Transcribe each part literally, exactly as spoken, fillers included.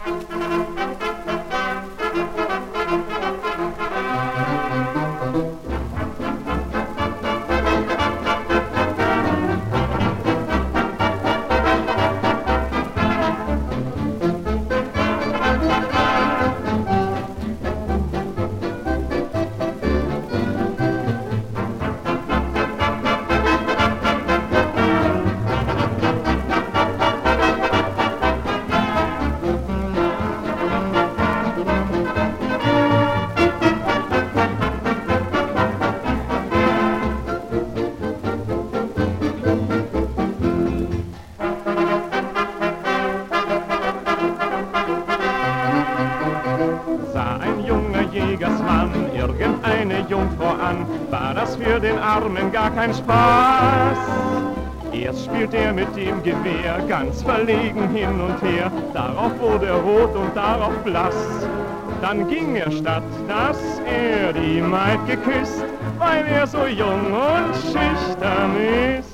Sah ein junger Jägersmann irgendeine Jungfrau an, war das für den Armen gar kein Spaß. Erst spielt er mit dem Gewehr ganz verlegen hin und her, darauf wurde er rot und darauf blass. Dann ging er statt, dass er die Maid geküsst, weil er so jung und schüchtern ist.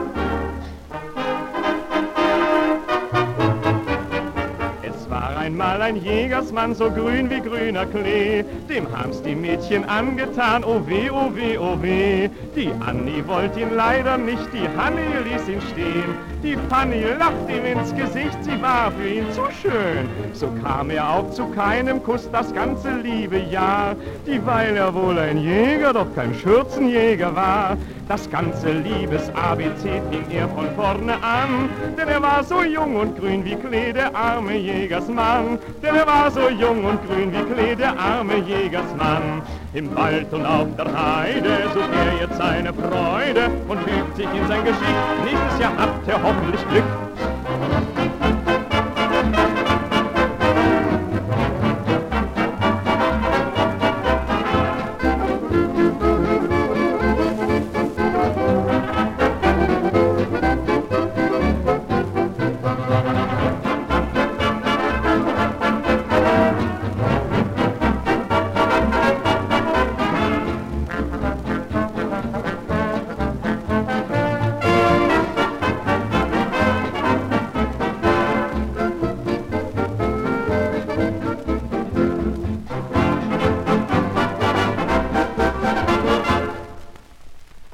War einmal ein Jägersmann, so grün wie grüner Klee, dem haben's die Mädchen angetan, oh weh, oh weh, oh weh. Die Annie wollte ihn leider nicht, die Hanni ließ ihn stehen. Die Fanny lacht ihm ins Gesicht, sie war für ihn zu schön. So kam er auch zu keinem Kuss das ganze liebe Jahr, dieweil er wohl ein Jäger, doch kein Schürzenjäger war. Das ganze Liebes-A B C fing er von vorne an, denn er war so jung und grün wie Klee, der arme Jägersmann. Denn er war so jung und grün wie Klee, der arme Jägersmann. Im Wald und auf der Heide sucht er jetzt seine Freude und fügt sich in sein Geschick. Nächstes Jahr habt ihr hoffentlich Glück.